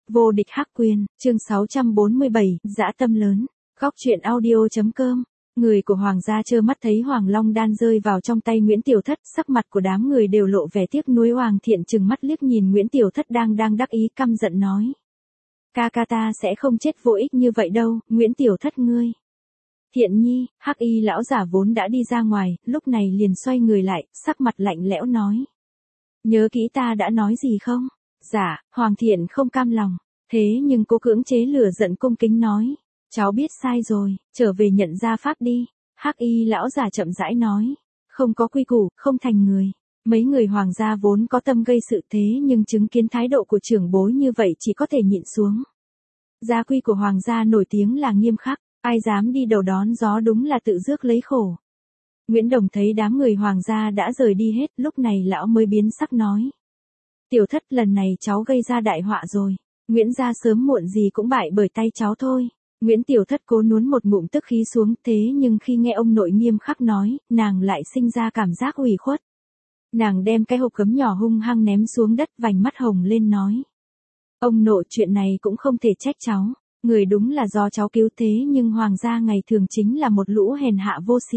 Vô địch hắc quyền, chương 647, dã tâm lớn. Góc truyện audio.com. Người của Hoàng gia trơ mắt thấy Hoàng Long đan rơi vào trong tay Nguyễn Tiểu Thất, sắc mặt của đám người đều lộ vẻ tiếc nuối. Hoàng Thiện trừng mắt liếc nhìn Nguyễn Tiểu Thất đang đắc ý, căm giận nói: ca ta sẽ không chết vô ích như vậy đâu, Nguyễn Tiểu Thất ngươi. Thiện nhi, hắc y lão giả vốn đã đi ra ngoài, lúc này liền xoay người lại, sắc mặt lạnh lẽo nói: nhớ kỹ ta đã nói gì không? Dạ, Hoàng Thiện không cam lòng, thế nhưng cố cưỡng chế lửa giận, cung kính nói: cháu biết sai rồi, trở về nhận gia pháp đi. Hắc y lão giả chậm rãi nói: không có quy củ, không thành người. Mấy người Hoàng gia vốn có tâm gây sự, thế nhưng chứng kiến thái độ của trưởng bối như vậy chỉ có thể nhịn xuống. Gia quy của Hoàng gia nổi tiếng là nghiêm khắc, ai dám đi đầu đón gió đúng là tự rước lấy khổ. Nguyễn Đồng thấy đám người Hoàng gia đã rời đi hết, lúc này lão mới biến sắc nói: Tiểu Thất, lần này cháu gây ra đại họa rồi. Nguyễn gia sớm muộn gì cũng bại bởi tay cháu thôi. Nguyễn Tiểu Thất cố nuốt một ngụm tức khí xuống, thế nhưng khi nghe ông nội nghiêm khắc nói, nàng lại sinh ra cảm giác ủy khuất. Nàng đem cái hộp cấm nhỏ hung hăng ném xuống đất, vành mắt hồng lên nói: ông nội, chuyện này cũng không thể trách cháu. Người đúng là do cháu cứu, thế nhưng Hoàng gia ngày thường chính là một lũ hèn hạ vô sỉ.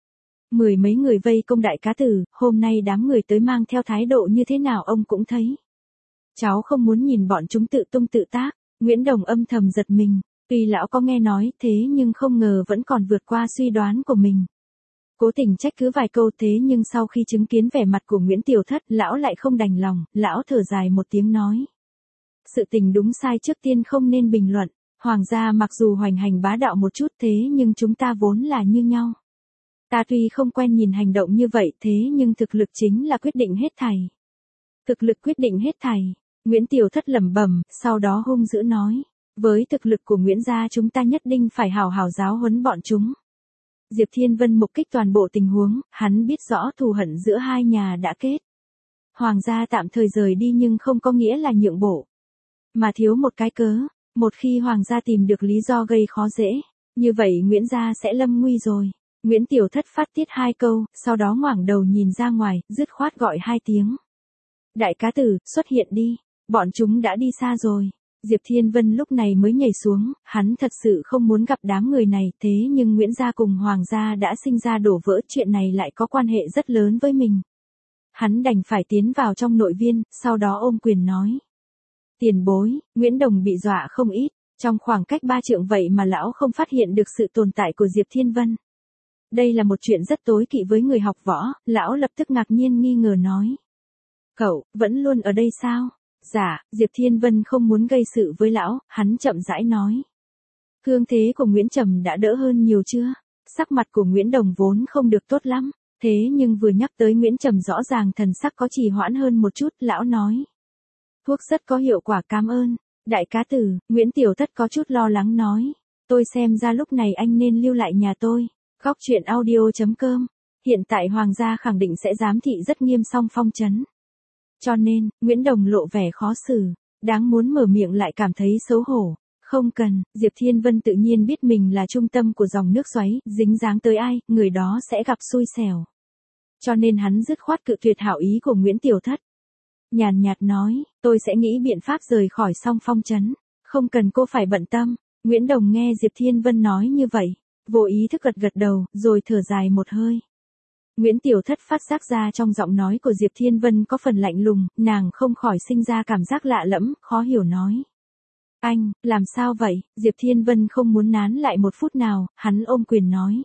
Mười mấy người vây công đại cá tử, hôm nay đám người tới mang theo thái độ như thế nào ông cũng thấy. Cháu không muốn nhìn bọn chúng tự tung tự tác. Nguyễn Đồng âm thầm giật mình, tuy lão có nghe nói thế nhưng không ngờ vẫn còn vượt qua suy đoán của mình. Cố tình trách cứ vài câu, thế nhưng sau khi chứng kiến vẻ mặt của Nguyễn Tiểu Thất, lão lại không đành lòng, lão thở dài một tiếng nói: sự tình đúng sai trước tiên không nên bình luận. Hoàng gia mặc dù hoành hành bá đạo một chút, thế nhưng chúng ta vốn là như nhau. Ta tuy không quen nhìn hành động như vậy, thế nhưng thực lực chính là quyết định hết thảy. Thực lực quyết định hết thảy. Nguyễn Tiểu Thất lẩm bẩm, sau đó hung dữ nói: với thực lực của Nguyễn gia chúng ta nhất định phải hào hào giáo huấn bọn chúng. Diệp Thiên Vân mục kích toàn bộ tình huống, hắn biết rõ thù hận giữa hai nhà đã kết. Hoàng gia tạm thời rời đi nhưng không có nghĩa là nhượng bộ, mà thiếu một cái cớ. Một khi Hoàng gia tìm được lý do gây khó dễ, như vậy Nguyễn gia sẽ lâm nguy rồi. Nguyễn Tiểu Thất phát tiết hai câu, sau đó ngoảnh đầu nhìn ra ngoài, dứt khoát gọi hai tiếng: đại cá tử, xuất hiện đi. Bọn chúng đã đi xa rồi. Diệp Thiên Vân lúc này mới nhảy xuống, hắn thật sự không muốn gặp đám người này, thế nhưng Nguyễn gia cùng Hoàng gia đã sinh ra đổ vỡ, chuyện này lại có quan hệ rất lớn với mình. Hắn đành phải tiến vào trong nội viên, sau đó ôm quyền nói: tiền bối. Nguyễn Đồng bị dọa không ít, trong khoảng cách 3 trượng vậy mà lão không phát hiện được sự tồn tại của Diệp Thiên Vân. Đây là một chuyện rất tối kỵ với người học võ, lão lập tức ngạc nhiên nghi ngờ nói: cậu, vẫn luôn ở đây sao? Dạ, Diệp Thiên Vân không muốn gây sự với lão, hắn chậm rãi nói: thương thế của Nguyễn Trầm đã đỡ hơn nhiều chưa? Sắc mặt của Nguyễn Đồng vốn không được tốt lắm, thế nhưng vừa nhắc tới Nguyễn Trầm rõ ràng thần sắc có trì hoãn hơn một chút, lão nói: thuốc rất có hiệu quả, cảm ơn. Đại cá tử. Nguyễn Tiểu Thất có chút lo lắng nói: tôi xem ra lúc này anh nên lưu lại nhà tôi. Góc truyện audio.com. Hiện tại Hoàng gia khẳng định sẽ giám thị rất nghiêm Song Phong trấn. Cho nên, Nguyễn Đồng lộ vẻ khó xử, đáng muốn mở miệng lại cảm thấy xấu hổ. Không cần. Diệp Thiên Vân tự nhiên biết mình là trung tâm của dòng nước xoáy, dính dáng tới ai, người đó sẽ gặp xui xẻo. Cho nên hắn dứt khoát cự tuyệt hảo ý của Nguyễn Tiểu Thất. Nhàn nhạt nói: tôi sẽ nghĩ biện pháp rời khỏi Song Phong trấn. Không cần cô phải bận tâm. Nguyễn Đồng nghe Diệp Thiên Vân nói như vậy, vô ý thức gật đầu, rồi thở dài một hơi. Nguyễn Tiểu Thất phát giác ra trong giọng nói của Diệp Thiên Vân có phần lạnh lùng, nàng không khỏi sinh ra cảm giác lạ lẫm, khó hiểu nói: anh, làm sao vậy? Diệp Thiên Vân không muốn nán lại một phút nào, hắn ôm quyền nói: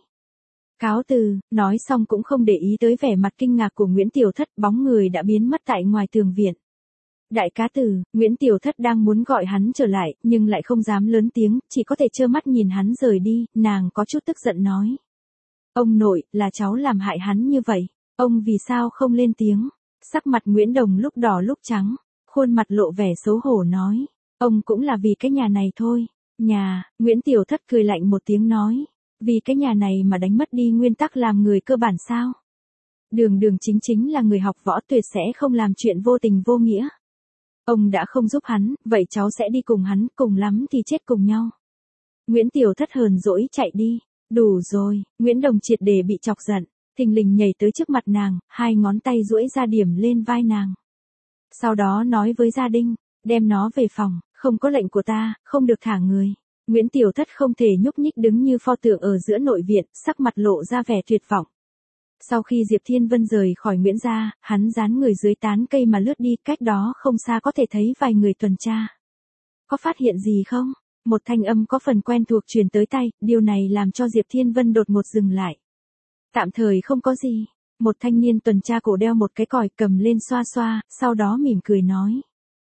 cáo từ. Nói xong cũng không để ý tới vẻ mặt kinh ngạc của Nguyễn Tiểu Thất, bóng người đã biến mất tại ngoài tường viện. Đại cá tử. Nguyễn Tiểu Thất đang muốn gọi hắn trở lại, nhưng lại không dám lớn tiếng, chỉ có thể trơ mắt nhìn hắn rời đi, nàng có chút tức giận nói: ông nội, là cháu làm hại hắn như vậy, ông vì sao không lên tiếng? Sắc mặt Nguyễn Đồng lúc đỏ lúc trắng, khuôn mặt lộ vẻ xấu hổ nói: ông cũng là vì cái nhà này thôi. Nhà. Nguyễn Tiểu Thất cười lạnh một tiếng nói: vì cái nhà này mà đánh mất đi nguyên tắc làm người cơ bản sao? Đường Đường chính là người học võ, tuyệt sẽ không làm chuyện vô tình vô nghĩa. Ông đã không giúp hắn, vậy cháu sẽ đi cùng hắn, cùng lắm thì chết cùng nhau. Nguyễn Tiểu Thất hờn dỗi chạy đi. Đủ rồi. Nguyễn Đồng triệt để bị chọc giận, thình lình nhảy tới trước mặt nàng, hai ngón tay duỗi ra điểm lên vai nàng. Sau đó nói với Gia Đinh: đem nó về phòng. Không có lệnh của ta, không được thả người. Nguyễn Tiểu Thất không thể nhúc nhích đứng như pho tượng ở giữa nội viện, sắc mặt lộ ra vẻ tuyệt vọng. Sau khi Diệp Thiên Vân rời khỏi Nguyễn gia, hắn dán người dưới tán cây mà lướt đi, cách đó không xa có thể thấy vài người tuần tra. Có phát hiện gì không? Một thanh âm có phần quen thuộc truyền tới tai, điều này làm cho Diệp Thiên Vân đột ngột dừng lại. Tạm thời không có gì. Một thanh niên tuần tra cổ đeo một cái còi cầm lên xoa xoa, sau đó mỉm cười nói.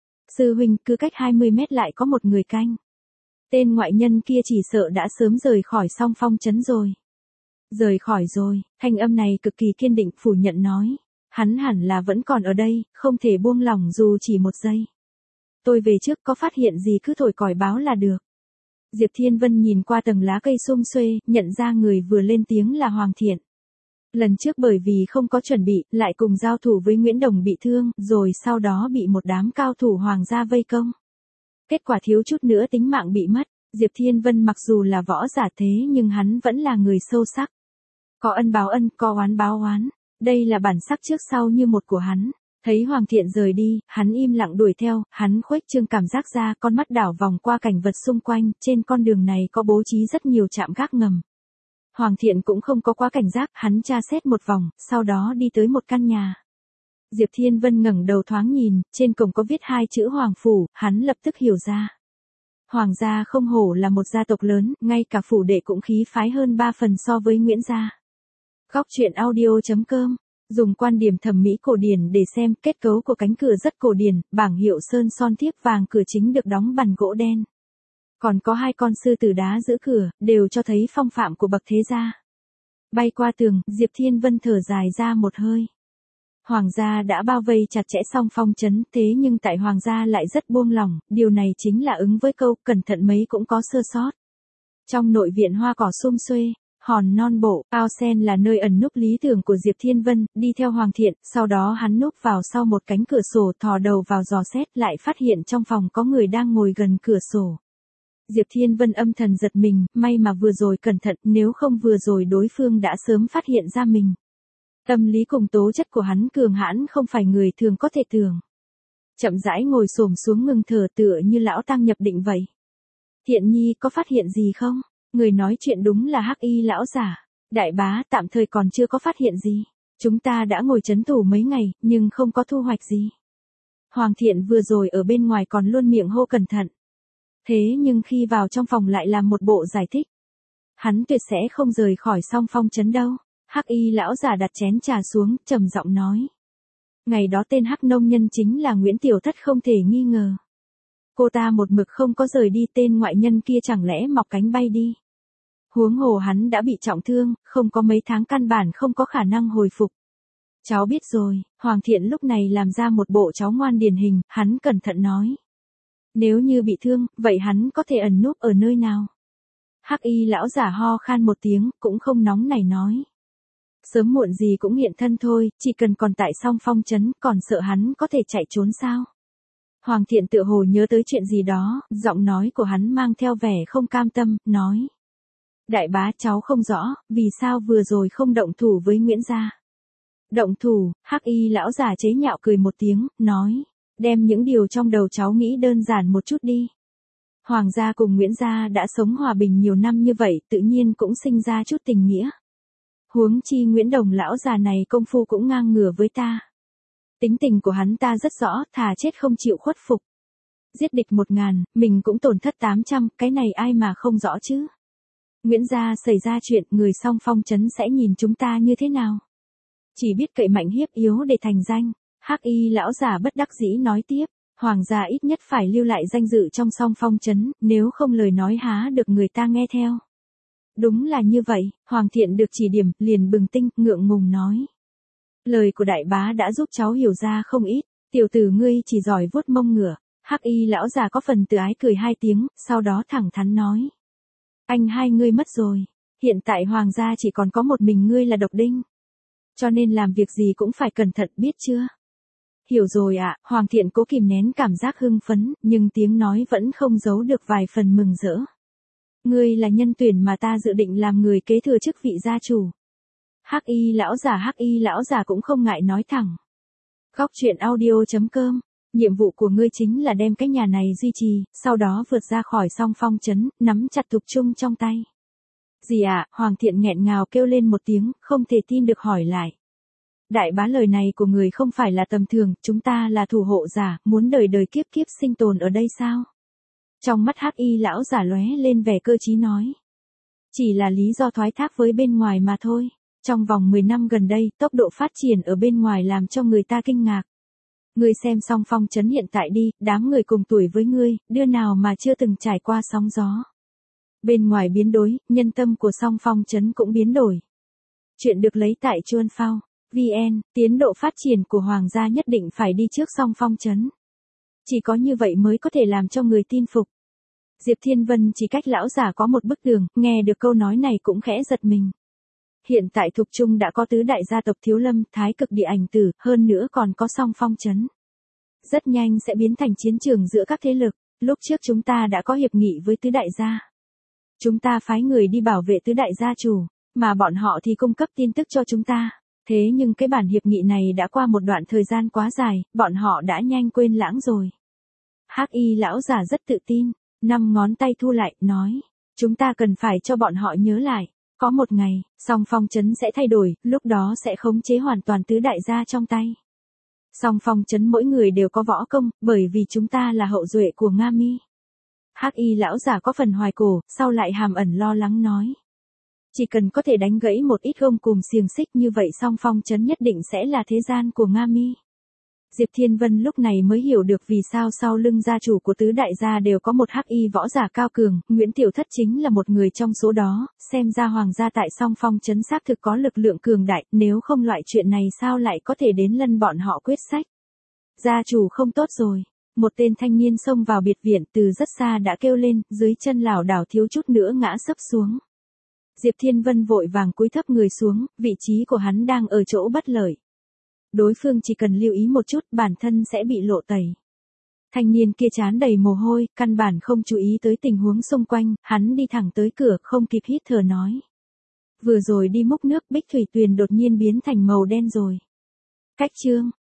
Sư huynh, cứ cách 20 mét lại có một người canh. Tên ngoại nhân kia chỉ sợ đã sớm rời khỏi Song Phong trấn rồi. Rời khỏi rồi, thanh âm này cực kỳ kiên định phủ nhận nói. Hắn hẳn là vẫn còn ở đây, không thể buông lỏng dù chỉ một giây. Tôi về trước, có phát hiện gì cứ thổi còi báo là được. Diệp Thiên Vân nhìn qua tầng lá cây sum xuê, nhận ra người vừa lên tiếng là Hoàng Thiện. Lần trước bởi vì không có chuẩn bị, lại cùng giao thủ với Nguyễn Đồng bị thương, rồi sau đó bị một đám cao thủ Hoàng gia vây công. Kết quả thiếu chút nữa tính mạng bị mất. Diệp Thiên Vân mặc dù là võ giả thế nhưng hắn vẫn là người sâu sắc. Có ân báo ân, có oán báo oán. Đây là bản sắc trước sau như một của hắn. Thấy Hoàng Thiện rời đi, hắn im lặng đuổi theo, hắn khuếch trương cảm giác ra, con mắt đảo vòng qua cảnh vật xung quanh, trên con đường này có bố trí rất nhiều trạm gác ngầm. Hoàng Thiện cũng không có quá cảnh giác, hắn tra xét một vòng, sau đó đi tới một căn nhà. Diệp Thiên Vân ngẩng đầu thoáng nhìn, trên cổng có viết 2 chữ Hoàng Phủ, hắn lập tức hiểu ra. Hoàng gia không hổ là một gia tộc lớn, ngay cả phủ đệ cũng khí phái hơn 3 phần so với Nguyễn gia. Góc truyện audio.com, dùng quan điểm thẩm mỹ cổ điển để xem, kết cấu của cánh cửa rất cổ điển, bảng hiệu sơn son thiếp vàng, cửa chính được đóng bằng gỗ đen. Còn có 2 con sư tử đá giữ cửa, đều cho thấy phong phạm của bậc thế gia. Bay qua tường, Diệp Thiên Vân thở dài ra một hơi. Hoàng gia đã bao vây chặt chẽ Song Phong trấn, thế nhưng tại Hoàng gia lại rất buông lỏng, điều này chính là ứng với câu cẩn thận mấy cũng có sơ sót. Trong nội viện hoa cỏ sum xuê, hòn non bộ, ao sen là nơi ẩn núp lý tưởng của Diệp Thiên Vân, đi theo Hoàng Thiện, sau đó hắn núp vào sau một cánh cửa sổ, thò đầu vào dò xét, lại phát hiện trong phòng có người đang ngồi gần cửa sổ. Diệp Thiên Vân âm thầm giật mình, may mà vừa rồi cẩn thận, nếu không vừa rồi đối phương đã sớm phát hiện ra mình. Tâm lý cùng tố chất của hắn cường hãn không phải người thường có thể tưởng. Chậm rãi ngồi xổm xuống ngừng thở tựa như lão tăng nhập định vậy. Thiện nhi có phát hiện gì không? Người nói chuyện đúng là Hắc Y lão giả. Đại bá, tạm thời còn chưa có phát hiện gì. Chúng ta đã ngồi trấn thủ mấy ngày, nhưng không có thu hoạch gì. Hoàng Thiện vừa rồi ở bên ngoài còn luôn miệng hô cẩn thận. Thế nhưng khi vào trong phòng lại làm một bộ giải thích. Hắn tuyệt sẽ không rời khỏi Song Phong trấn đâu. Hắc Y lão giả đặt chén trà xuống, trầm giọng nói. Ngày đó tên Hắc nông nhân chính là Nguyễn Tiểu Thất không thể nghi ngờ. Cô ta một mực không có rời đi, tên ngoại nhân kia chẳng lẽ mọc cánh bay đi. Huống hồ hắn đã bị trọng thương, không có mấy tháng căn bản không có khả năng hồi phục. Cháu biết rồi, Hoàng Thiện lúc này làm ra một bộ cháu ngoan điển hình, hắn cẩn thận nói. Nếu như bị thương, vậy hắn có thể ẩn núp ở nơi nào? Hắc Y lão giả ho khan một tiếng, cũng không nóng nảy nói. Sớm muộn gì cũng hiện thân thôi, chỉ cần còn tại Song Phong trấn, còn sợ hắn có thể chạy trốn sao? Hoàng Thiện tựa hồ nhớ tới chuyện gì đó, giọng nói của hắn mang theo vẻ không cam tâm, nói. Đại bá, cháu không rõ, vì sao vừa rồi không động thủ với Nguyễn gia? Động thủ, Hắc Y lão già chế nhạo cười một tiếng, nói. Đem những điều trong đầu cháu nghĩ đơn giản một chút đi. Hoàng gia cùng Nguyễn gia đã sống hòa bình nhiều năm như vậy, tự nhiên cũng sinh ra chút tình nghĩa. Huống chi Nguyễn Đồng lão già này công phu cũng ngang ngửa với ta. Tính tình của hắn ta rất rõ, thà chết không chịu khuất phục. Giết địch 1000, mình cũng tổn thất 800, cái này ai mà không rõ chứ. Nguyễn gia xảy ra chuyện, người Song Phong trấn sẽ nhìn chúng ta như thế nào? Chỉ biết cậy mạnh hiếp yếu để thành danh. Hắc Y lão giả bất đắc dĩ nói tiếp, Hoàng gia ít nhất phải lưu lại danh dự trong Song Phong trấn, nếu không lời nói há được người ta nghe theo. Đúng là như vậy, Hoàng Thiện được chỉ điểm, liền bừng tinh, ngượng ngùng nói. Lời của đại bá đã giúp cháu hiểu ra không ít, tiểu tử ngươi chỉ giỏi vuốt mông ngựa. Hắc Y lão già có phần tự ái cười 2 tiếng, sau đó thẳng thắn nói. Anh hai ngươi mất rồi, hiện tại Hoàng gia chỉ còn có một mình ngươi là độc đinh. Cho nên làm việc gì cũng phải cẩn thận, biết chưa? Hiểu rồi ạ, Hoàng Thiện cố kìm nén cảm giác hưng phấn, nhưng tiếng nói vẫn không giấu được vài phần mừng rỡ. Ngươi là nhân tuyển mà ta dự định làm người kế thừa chức vị gia chủ. Hắc Y lão giả cũng không ngại nói thẳng. Góc truyện audio.com Nhiệm vụ của ngươi chính là đem cái nhà này duy trì, sau đó vượt ra khỏi Song Phong trấn, nắm chặt Thục Trung trong tay. Gì ạ? Hoàng Thiện nghẹn ngào kêu lên một tiếng, không thể tin được hỏi lại. Đại bá, lời này của người không phải là tầm thường, chúng ta là thủ hộ giả, muốn đời đời kiếp kiếp sinh tồn ở đây sao? Trong mắt Hắc Y lão giả lóe lên vẻ cơ trí nói. Chỉ là lý do thoái thác với bên ngoài mà thôi. Trong vòng 10 năm gần đây, tốc độ phát triển ở bên ngoài làm cho người ta kinh ngạc. Ngươi xem Song Phong trấn hiện tại đi, đám người cùng tuổi với ngươi, đứa nào mà chưa từng trải qua sóng gió. Bên ngoài biến đổi, nhân tâm của Song Phong trấn cũng biến đổi. Chuyện được lấy tại Chuan Phao. VN, tiến độ phát triển của Hoàng gia nhất định phải đi trước Song Phong trấn. Chỉ có như vậy mới có thể làm cho người tin phục. Diệp Thiên Vân chỉ cách lão giả có một bức tường, nghe được câu nói này cũng khẽ giật mình. Hiện tại Thục Trung đã có tứ đại gia tộc Thiếu Lâm, Thái Cực Địa Ảnh Tử, hơn nữa còn có Song Phong trấn. Rất nhanh sẽ biến thành chiến trường giữa các thế lực, lúc trước chúng ta đã có hiệp nghị với tứ đại gia. Chúng ta phái người đi bảo vệ tứ đại gia chủ, mà bọn họ thì cung cấp tin tức cho chúng ta. Thế nhưng cái bản hiệp nghị này đã qua một đoạn thời gian quá dài, bọn họ đã nhanh quên lãng rồi. Hắc Y lão giả rất tự tin, 5 ngón tay thu lại, nói. Chúng ta cần phải cho bọn họ nhớ lại. Có một ngày, Song Phong trấn sẽ thay đổi, lúc đó sẽ khống chế hoàn toàn tứ đại gia trong tay. Song Phong trấn mỗi người đều có võ công, bởi vì chúng ta là hậu duệ của Nga Mi. Hắc Y lão giả có phần hoài cổ, sau lại hàm ẩn lo lắng nói. Chỉ cần có thể đánh gãy một ít gông cùm xiềng xích như vậy Song Phong trấn nhất định sẽ là thế gian của Nga Mi. Diệp Thiên Vân lúc này mới hiểu được vì sao sau lưng gia chủ của tứ đại gia đều có một Hắc Y võ giả cao cường, Nguyễn Tiểu Thất chính là một người trong số đó, xem ra Hoàng gia tại Song Phong trấn xác thực có lực lượng cường đại, nếu không loại chuyện này sao lại có thể đến lân bọn họ quyết sách. Gia chủ không tốt rồi. Một tên thanh niên xông vào biệt viện từ rất xa đã kêu lên, dưới chân lảo đảo thiếu chút nữa ngã sấp xuống. Diệp Thiên Vân vội vàng cúi thấp người xuống, vị trí của hắn đang ở chỗ bất lợi. Đối phương chỉ cần lưu ý một chút, bản thân sẽ bị lộ tẩy. Thanh niên kia trán đầy mồ hôi, căn bản không chú ý tới tình huống xung quanh, hắn đi thẳng tới cửa, không kịp hít thở nói. Vừa rồi đi múc nước, Bích Thủy Tuyền đột nhiên biến thành màu đen rồi. Cách chương